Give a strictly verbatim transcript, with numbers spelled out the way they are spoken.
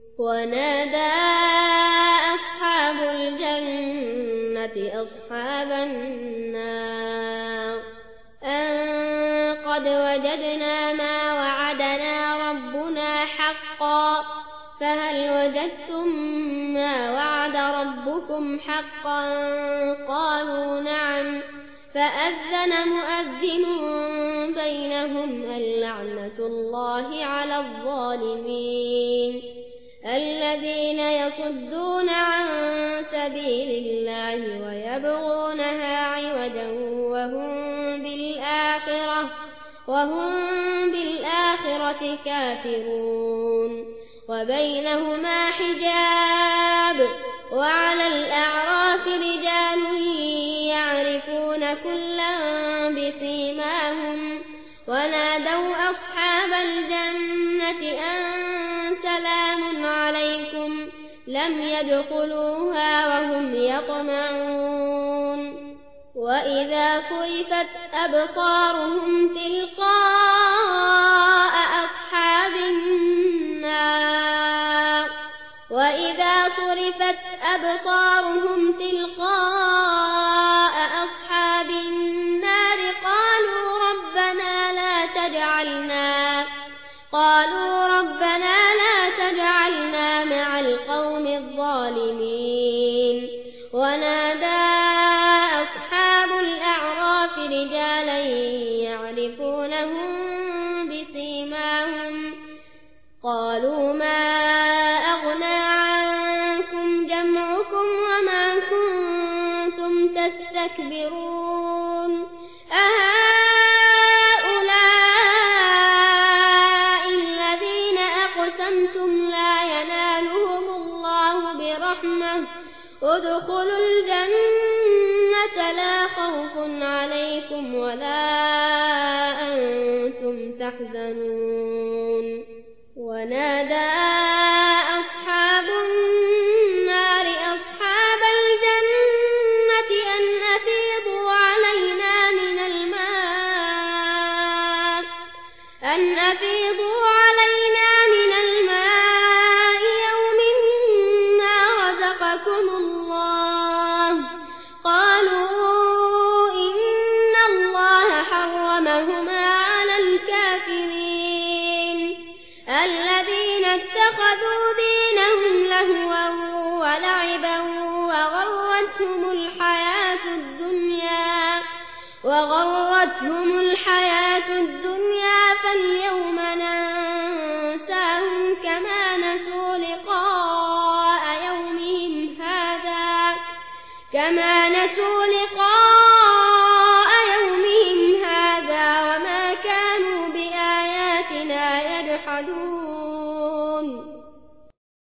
ونادى أصحاب الجنة أصحاب النار أن قد وجدنا ما وعدنا ربنا حقا فهل وجدتم ما وعد ربكم حقا قالوا نعم فأذن مؤذن بينهم اللعنة الله على الظالمين الذين يصدون عن سبيل الله ويبغونها عوجا وهم بالآخرة وهم بالآخرة كافرون وبينهما حجاب وعلى الأعراف رجال يعرفون كلا بسيماهم ونادوا أصحاب الجنة أن سلام عليكم لم يدخلوها وهم يطمعون وإذا صرفت أبصارهم تلقاء أصحاب النار وإذا صرفت أبصارهم تلقاء أصحاب النار قالوا ربنا لا تجعلنا قالوا ربنا لا تجعلنا مع القوم الظالمين ونادى أصحاب الأعراف رجالا يعرفونهم بسيماهم قالوا ما أغنى عنكم جمعكم وما كنتم تستكبرون أهؤلاء الذين أقسمتم لا ينالهم الله برحمة ادخلوا الجنة لا خوف عليكم ولا أنتم تحزنون ونادى أصحاب النار أصحاب الجنة أن أفيضوا علينا من الماء أن أفيضوا علينا من الماء يوم ما رزقكم الله قالوا إن الله حرمهما على الكافرين الذين اتخذوا دينهم لهوا ولعبا وغرتهم الحياة الدنيا وغرتهم الحياة الدنيا فاليوم ننساهم كما نسوا لقاء يومهم هذا كما نسوا لقاء يومهم هذا وما كانوا بآياتنا يجحدون